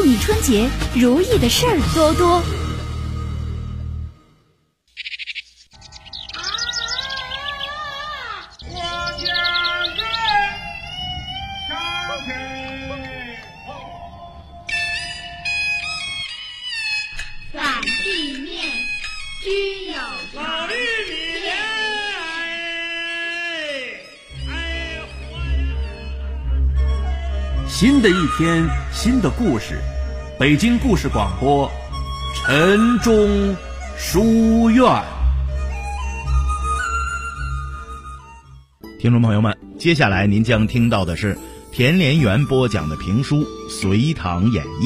祝你春节如意的事儿多多。 反地面居有常。 新的一天，新的故事，北京故事广播，晨钟书院。 听众朋友们，接下来您将听到的是田连元播讲的评书《隋唐演义》。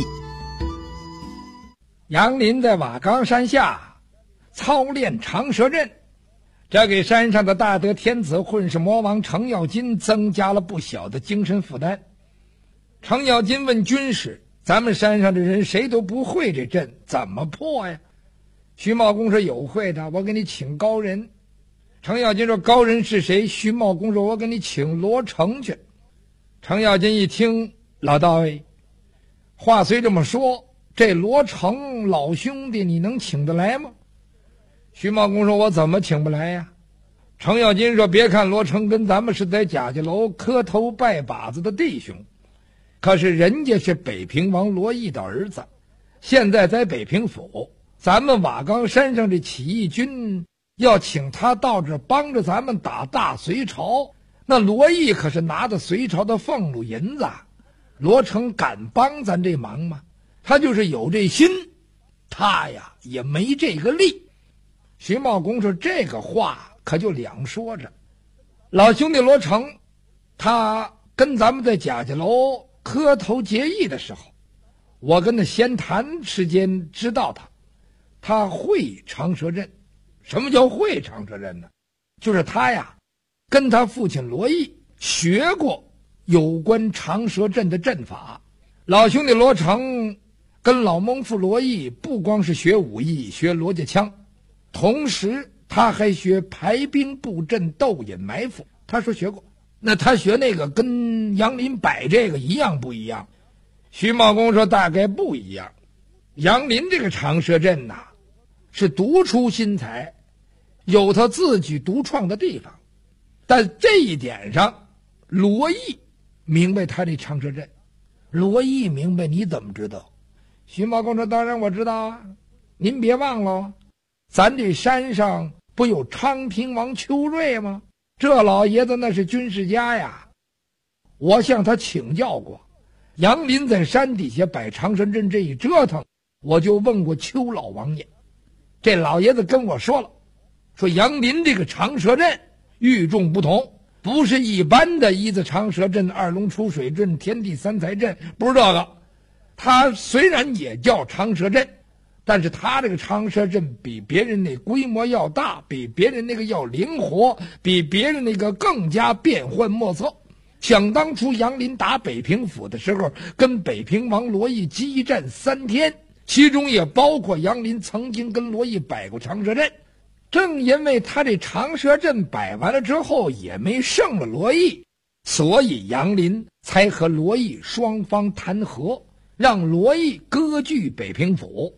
杨林在瓦岗山下操练长蛇阵，这给山上的大德天子混世魔王程咬金增加了不小的精神负担。程咬金问军师：咱们山上的人谁都不会这阵，怎么破呀？徐茂公说：有会的，我给你请高人。程咬金说：高人是谁？徐茂公说：我给你请罗成去。程咬金一听，老道哎，话虽这么说，这罗成老兄弟你能请得来吗？徐茂公说：我怎么请不来呀？程咬金说：别看罗成跟咱们是在贾家楼磕头拜把子的弟兄，可是人家是北平王罗毅的儿子，现在在北平府，咱们瓦岗山上这起义军要请他到这帮着咱们打大隋朝，那罗毅可是拿着隋朝的俸禄银子，罗成敢帮咱这忙吗？他就是有这心，他呀也没这个力。徐茂公说：这个话可就两说着。老兄弟罗成，他跟咱们在贾家楼磕头结义的时候，我跟他闲谈时间知道他会长蛇阵。什么叫会长蛇阵呢？就是他呀跟他父亲罗毅学过有关长蛇阵的阵法。老兄弟罗成跟老蒙父罗毅不光是学武艺，学罗家枪，同时他还学排兵布阵、斗隐埋伏。他说学过。那他学那个跟杨林摆这个一样不一样？徐茂公说大概不一样。杨林这个长蛇阵呐，是独出心裁，有他自己独创的地方，但这一点上罗毅明白他这长蛇阵。罗毅明白，你怎么知道？徐茂公说当然我知道啊，您别忘了咱这山上不有昌平王邱瑞吗？这老爷子那是军事家呀，我向他请教过。杨林在山底下摆长蛇阵这一折腾，我就问过邱老王爷，这老爷子跟我说了，说杨林这个长蛇阵与众不同，不是一般的一字长蛇阵、二龙出水阵、天地三才阵，不是这个。他虽然也叫长蛇阵，但是他这个长蛇阵比别人那规模要大，比别人那个要灵活，比别人那个更加变幻莫测。想当初杨林打北平府的时候，跟北平王罗毅激战3天，其中也包括杨林曾经跟罗毅摆过长蛇阵。正因为他这长蛇阵摆完了之后也没胜了罗毅，所以杨林才和罗毅双方谈和，让罗毅割据北平府。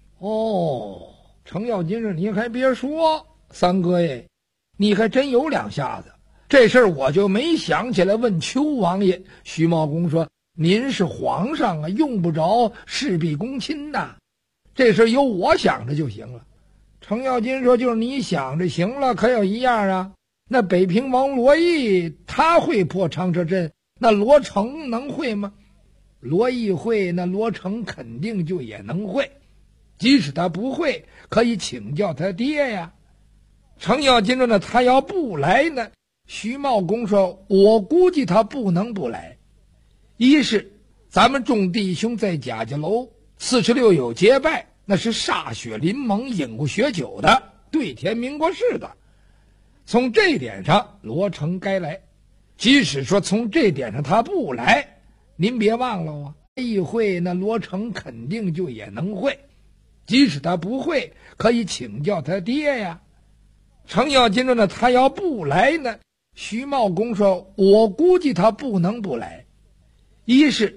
程咬金说你还别说，三哥耶，你还真有两下子。这事儿我就没想起来问邱王爷。徐茂公说您是皇上啊，用不着事必躬亲呐，这事儿由我想着就行了。程咬金说就是你想着行了，可有一样啊，那北平王罗毅他会破长蛇阵，那罗成能会吗？罗毅会，那罗成肯定就也能会，即使他不会，可以请教他爹呀。程咬金说呢，他要不来呢？徐茂公说我估计他不能不来。一是咱们众弟兄在贾家楼46有结拜，那是歃血临盟、饮过血酒的，对天明过誓的，从这点上罗成该来。即使说从这点上他不来，您别忘了啊，议会那罗成肯定就也能会，即使他不会，可以请教他爹呀。程咬金说呢，他要不来呢？徐茂公说我估计他不能不来。一是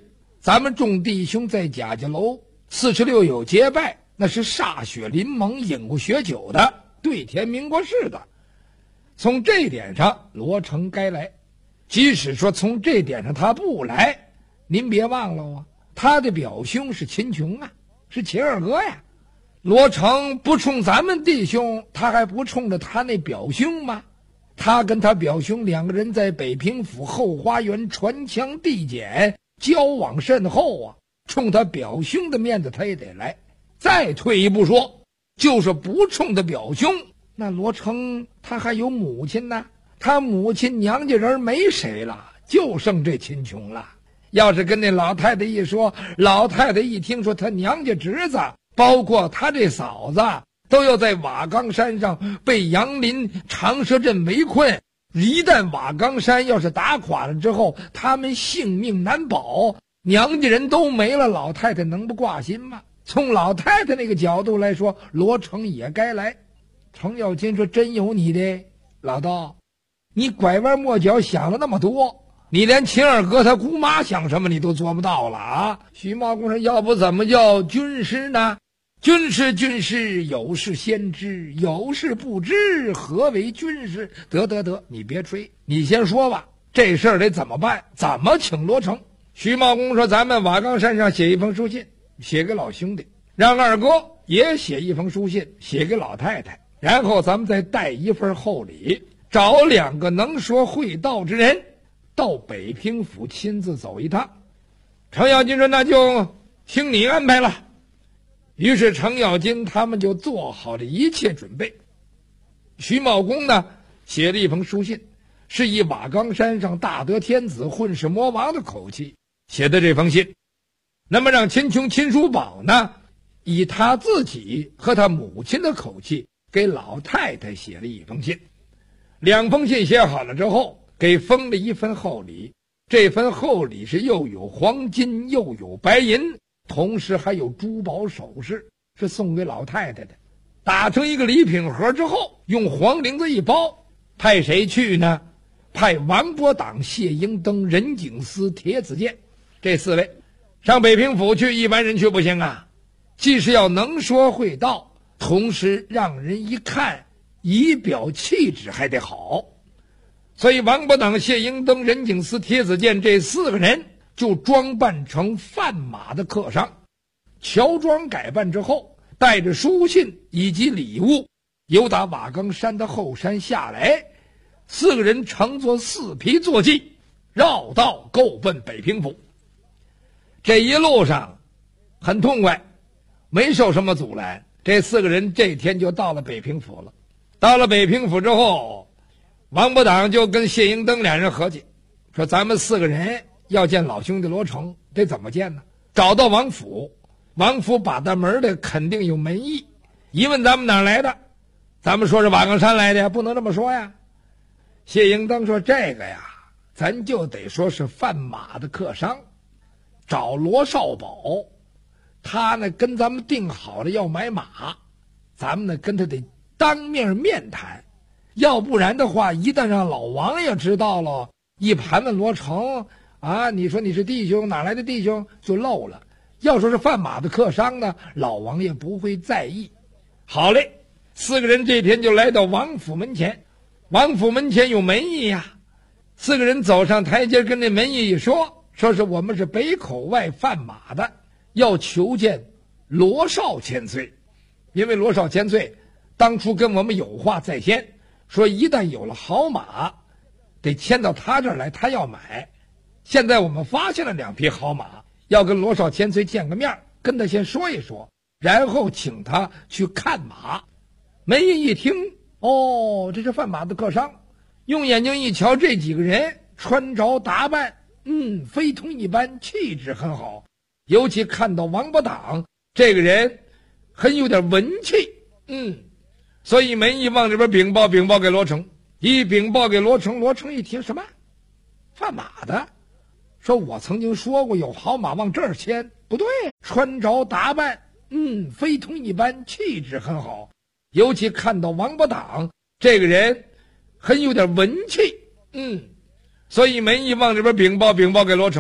咱们众弟兄在贾家楼46有结拜，那是歃血临盟、饮过血酒的，对天明过誓的。从这点上，罗成该来。即使说从这点上他不来，您别忘了啊，他的表兄是秦琼啊，是秦二哥呀。罗成不冲咱们弟兄，他还不冲着他那表兄吗？他跟他表兄两个人在北平府后花园传枪递简，交往甚厚啊，冲他表兄的面子他也得来。再退一步说，就是不冲他表兄，那罗成他还有母亲呢，他母亲娘家人没谁了，就剩这秦琼了。要是跟那老太太一说，老太太一听说他娘家侄子包括他这嫂子都要在瓦岗山上被杨林长蛇阵围困，一旦瓦岗山要是打垮了之后，他们性命难保，娘家人都没了，老太太能不挂心吗？从老太太那个角度来说，罗成也该来。程咬金说，真有你的，老道，你拐弯抹角想了那么多，你连秦二哥他姑妈想什么你都做不到了啊！徐茂公说，要不怎么叫军师呢？军师，有事先知，有事不知，何为军师？得，你别吹，你先说吧，这事儿得怎么办？怎么请罗成？徐茂公说，咱们瓦岗山上写一封书信，写给老兄弟，让二哥也写一封书信，写给老太太，然后咱们再带一份厚礼，找两个能说会道之人，到北平府亲自走一趟。程咬金说，那就听你安排了。于是程咬金他们就做好了一切准备。徐茂公呢，写了一封书信，是以瓦岗山上大德天子混世魔王的口气写的这封信。那么让秦琼、秦叔宝呢，以他自己和他母亲的口气给老太太写了一封信。两封信写好了之后，给封了一份厚礼。这份厚礼是又有黄金又有白银，同时还有珠宝首饰，是送给老太太的。打成一个礼品盒之后，用黄绫子一包，派谁去呢？派王伯党、谢英登、任景思、铁子健这4位上北平府去。一般人去不行啊，既是要能说会道，同时让人一看仪表气质还得好。所以王伯党、谢英登、任景思、铁子健这4个人就装扮成贩马的客商，乔装改扮之后，带着书信以及礼物，由打瓦岗山的后山下来。4个人乘坐4匹坐骑，绕道够奔北平府。这一路上很痛快，没受什么阻拦。这4个人这天就到了北平府了。到了北平府之后，王伯党就跟谢英登2人合计，说咱们4个人要见老兄弟罗成，得怎么见呢？找到王府，王府把大门的肯定有门役，一问咱们哪来的，咱们说是瓦岗山来的，不能这么说呀。谢英登说，这个呀，咱就得说是贩马的客商，找罗少保，他呢跟咱们定好了要买马，咱们呢跟他得当面谈，要不然的话，一旦让老王爷知道了，一盘问罗成啊，你说你是弟兄，哪来的弟兄，就漏了。要说是贩马的客商呢，老王爷不会在意。好嘞，4个人这天就来到王府门前。王府门前有门役呀，4个人走上台阶，跟那门役一说，说是我们是北口外贩马的，要求见罗少千岁。因为罗少千岁当初跟我们有话在先，说一旦有了好马，得牵到他这儿来，他要买。现在我们发现了2匹好马，要跟罗少千岁见个面，跟他先说一说，然后请他去看马。门役一听，哦，这是贩马的客商，用眼睛一瞧，这几个人穿着打扮非同一般，气质很好。尤其看到王伯党这个人很有点文气，所以门役往这边禀报给罗成。一禀报给罗成，罗成一听，什么贩马的，说我曾经说过有好马往这儿牵，不对，穿着打扮非同一般，气质很好。尤其看到王伯党这个人很有点文气，所以门役往这边禀报给罗成。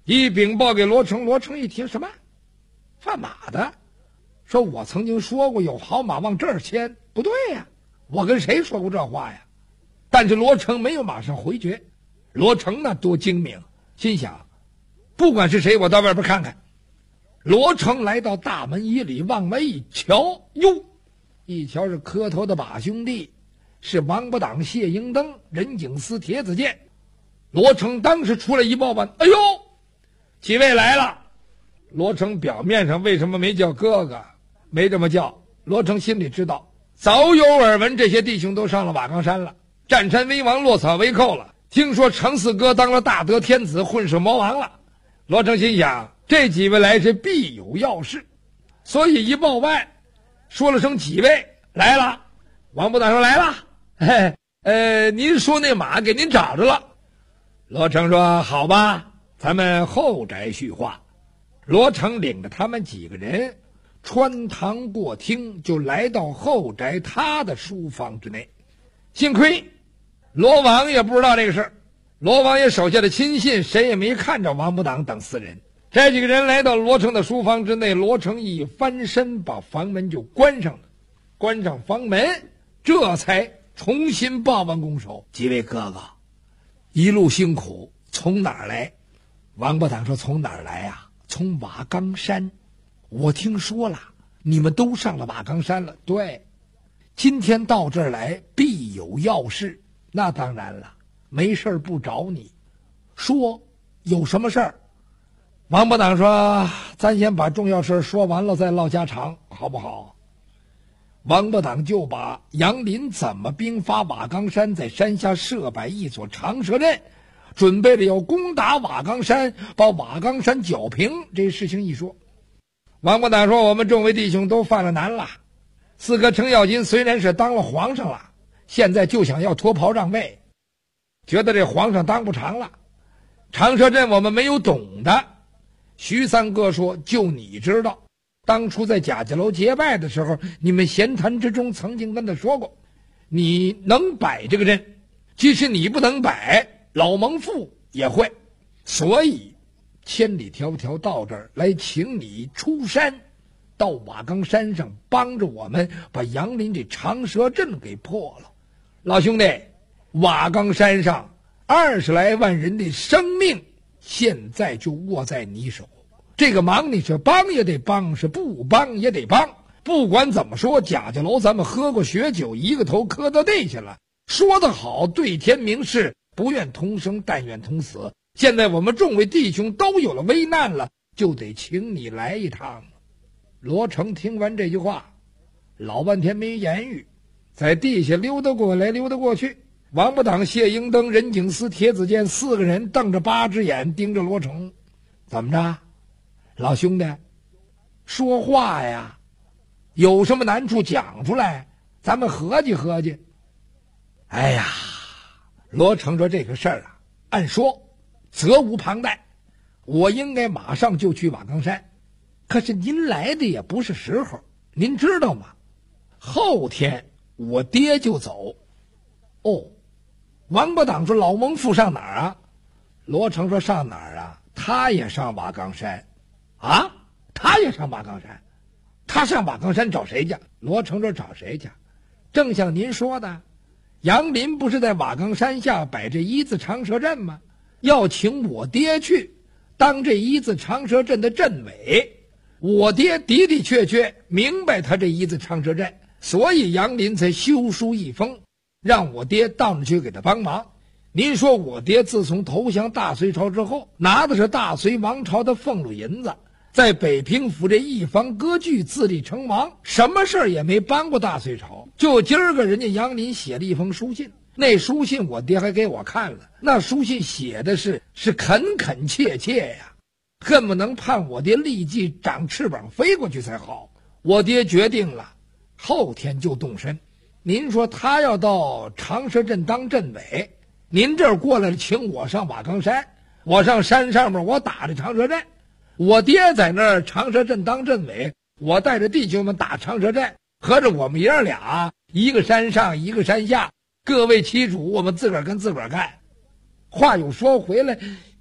一禀报给罗成，罗成一听什么贩马的，说我曾经说过有好马往这儿牵，不对呀，我跟谁说过这话呀？但是罗成没有马上回绝。罗成呢多精明，心想不管是谁，我到外边看看。罗成来到大门以里，往外一瞧，哟，一瞧是磕头的把兄弟，是王八党谢英登、任景思、铁子健。罗成当时出来一报吧，哎呦，几位来了。罗成表面上为什么没叫哥哥，没这么叫？罗成心里知道，早有耳闻，这些弟兄都上了瓦岗山了，占山为王，落草为寇了。听说程四哥当了大德天子，混世魔王了。罗成心想，这几位来是必有要事，所以一报外，说了声几位来了。王八党说来了，您说那马给您找着了。罗成说好吧，咱们后宅叙话。罗成领着他们几个人穿堂过厅，就来到后宅他的书房之内。幸亏罗王爷不知道这个事儿，罗王爷手下的亲信谁也没看着王八党等四人。这几个人来到罗成的书房之内，罗成一翻身把房门就关上了，关上房门，这才重新报完拱手。几位哥哥一路辛苦，从哪儿来？王八党说从哪儿来呀？从瓦岗山。我听说了，你们都上了瓦岗山了。对，今天到这儿来必有要事。那当然了，没事不找你。说有什么事儿？王八党说咱先把重要事说完了再唠家常，好不好？王八党就把杨林怎么兵发瓦岗山，在山下设摆一所长蛇阵，准备了要攻打瓦岗山，把瓦岗山剿平这事情一说。王八党说我们众位弟兄都犯了难了，四哥程咬金虽然是当了皇上了，现在就想要脱袍让位，觉得这皇上当不长了。长蛇阵我们没有懂的，徐三哥说就你知道，当初在贾家楼结拜的时候，你们闲谈之中曾经跟他说过，你能摆这个阵，即使你不能摆，老蒙父也会，所以千里迢迢到这儿来请你出山，到瓦岗山上帮着我们把杨林这长蛇阵给破了。老兄弟，瓦岗山上20来万人的生命现在就握在你手，这个忙你是帮也得帮，是不帮也得帮。不管怎么说，贾家楼咱们喝过血酒，一个头磕到地下了，说得好，对天明誓，不愿同生，但愿同死。现在我们众位弟兄都有了危难了，就得请你来一趟。罗成听完这句话，老半天没言语，在地下溜达过来溜达过去。王八党、谢英登、任景思、铁子健4个人瞪着8只眼盯着罗成。怎么着，老兄弟，说话呀，有什么难处讲出来，咱们合计合计。哎呀，罗成说这个事儿啊，按说责无旁贷，我应该马上就去瓦岗山，可是您来的也不是时候，您知道吗？后天我爹就走。哦，王八党说老蒙父上哪儿啊？罗成说上哪儿啊？他也上瓦岗山。啊，他也上瓦岗山？他上瓦岗山找谁去？罗成说找谁去？正像您说的，杨林不是在瓦岗山下摆这一字长蛇阵吗？要请我爹去当这一字长蛇阵的阵委。我爹的的确确明白他这一字长蛇阵，所以杨林才修书一封，让我爹到那去给他帮忙。您说我爹自从投降大隋朝之后，拿的是大隋王朝的俸禄银子，在北平府这一方割据，自立成王，什么事儿也没帮过大隋朝。就今儿个人家杨林写了一封书信，那书信我爹还给我看了，那书信写的是恳恳切切呀，恨不能盼我爹立即长翅膀飞过去才好。我爹决定了，后天就动身。您说他要到长蛇阵当阵委，您这儿过来请我上瓦岗山，我上山上面我打这长蛇阵，我爹在那儿长蛇阵当阵委，我带着弟兄们打长蛇阵，合着我们爷俩一个山上一个山下，各为其主，我们自个儿跟自个儿干。话又说回来，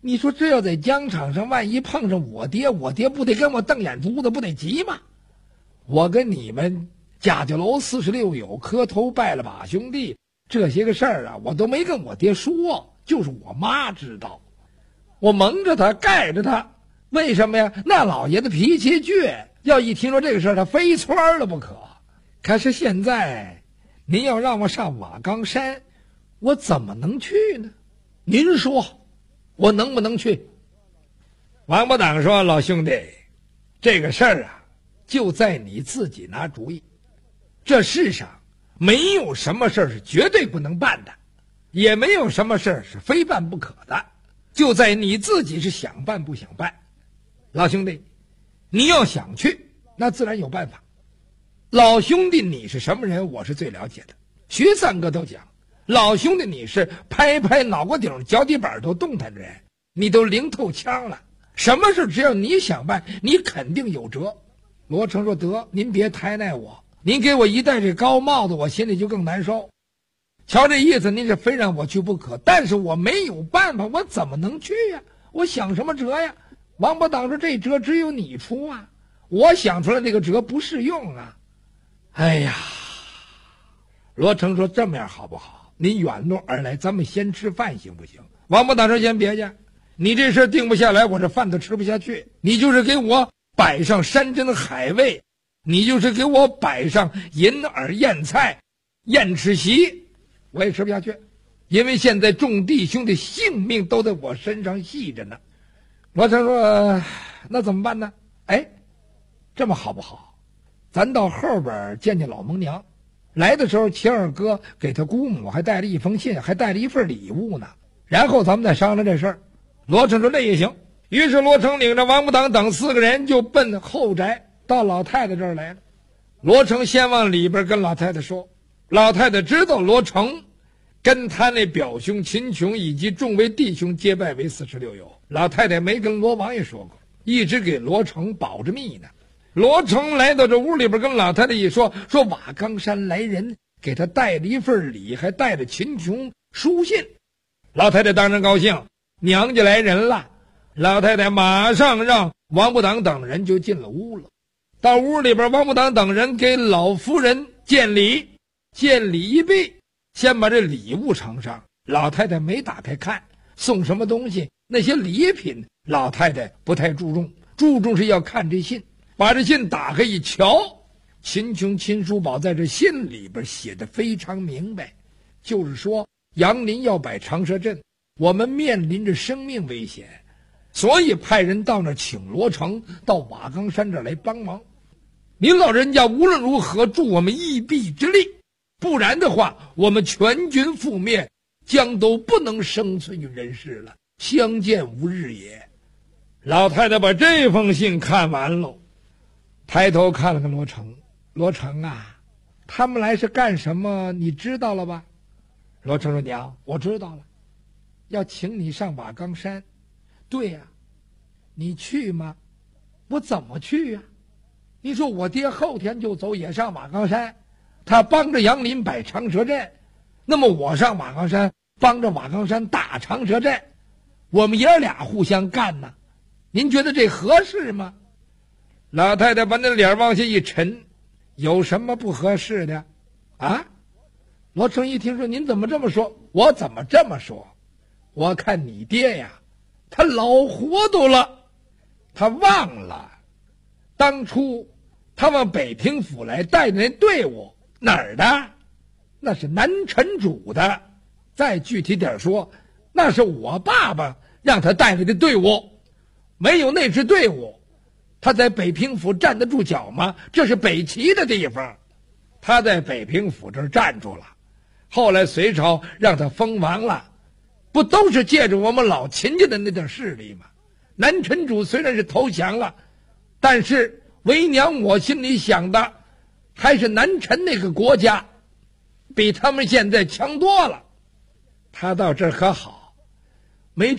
你说这要在疆场上，万一碰上我爹不得跟我瞪眼珠子，不得急吗？我跟你们家家楼46友磕头拜了把兄弟，这些个事儿啊，我都没跟我爹说，就是我妈知道。我蒙着他，盖着他，为什么呀？那老爷子脾气倔，要一听说这个事儿，他非窜了不可。可是现在您要让我上瓦岗山，我怎么能去呢？您说我能不能去？王八党说，老兄弟，这个事儿啊，就在你自己拿主意。这世上没有什么事儿是绝对不能办的，也没有什么事儿是非办不可的，就在你自己是想办不想办。老兄弟，你要想去，那自然有办法。老兄弟你是什么人，我是最了解的。徐三哥都讲，老兄弟你是拍拍脑瓜顶脚底板都动弹的人，你都灵透枪了，什么事只要你想办，你肯定有辙。罗成说，得，您别抬揇我，您给我一戴这高帽子，我心里就更难受。瞧这意思，您是非让我去不可，但是我没有办法，我怎么能去呀？我想什么辙呀？王八党说，这辙只有你出啊，我想出来这个辙不适用啊。哎呀，罗成说，这么样好不好？您远路而来，咱们先吃饭行不行？王八党说，先别去，你这事定不下来，我这饭都吃不下去。你就是给我摆上山珍海味，你就是给我摆上银耳燕菜燕翅席，我也吃不下去，因为现在众弟兄的性命都在我身上系着呢。罗成说，那怎么办呢？哎，这么好不好？咱到后边见见老蒙娘，来的时候齐二哥给他姑母还带了一封信，还带了一份礼物呢，然后咱们再商量这事儿。罗成说，那也行。于是罗成领着王八党等4个人就奔后宅到老太太这儿来了。罗成先往里边跟老太太说，老太太知道罗成跟他那表兄秦琼以及众位弟兄结拜为46友，老太太没跟罗王爷说过，一直给罗成保着密呢。罗成来到这屋里边跟老太太一说，说瓦岗山来人给他带了一份礼，还带着秦琼书信。老太太当然高兴，娘家来人了。老太太马上让王八党等人就进了屋了。到屋里边，王八党等人给老夫人见礼，见礼一毕，先把这礼物呈上。老太太没打开看送什么东西，那些礼品老太太不太注重，注重是要看这信。把这信打开一瞧，秦琼秦叔宝在这信里边写得非常明白，就是说杨林要摆长蛇阵，我们面临着生命危险，所以派人到那儿请罗成到瓦岗山这儿来帮忙。您老人家无论如何助我们一臂之力，不然的话我们全军覆灭，将都不能生存于人世了，相见无日也。老太太把这封信看完了，抬头看了看罗成，罗成啊，他们来是干什么你知道了吧？罗成说，娘，我知道了，要请你上瓦岗山。对呀，你去吗？我怎么去呀？你说我爹后天就走，也上瓦岗山，他帮着杨林摆长蛇阵，那么我上瓦岗山帮着瓦岗山打长蛇阵，我们爷俩互相干呢，您觉得这合适吗？老太太把那脸往下一沉，有什么不合适的啊？罗成一听说，您怎么这么说？我怎么这么说？我看你爹呀，他老糊涂了，他忘了当初他往北平府来带的那队伍哪儿的？那是南陈主的。再具体点说，那是我爸爸让他带来的队伍，没有那支队伍他在北平府站得住脚吗？这是北齐的地方，他在北平府这儿站住了，后来隋朝让他封王了，不都是借着我们老秦家的那点势力吗？南陈主虽然是投降了，但是为娘我心里想的还是南陈那个国家比他们现在强多了。他到这儿可好，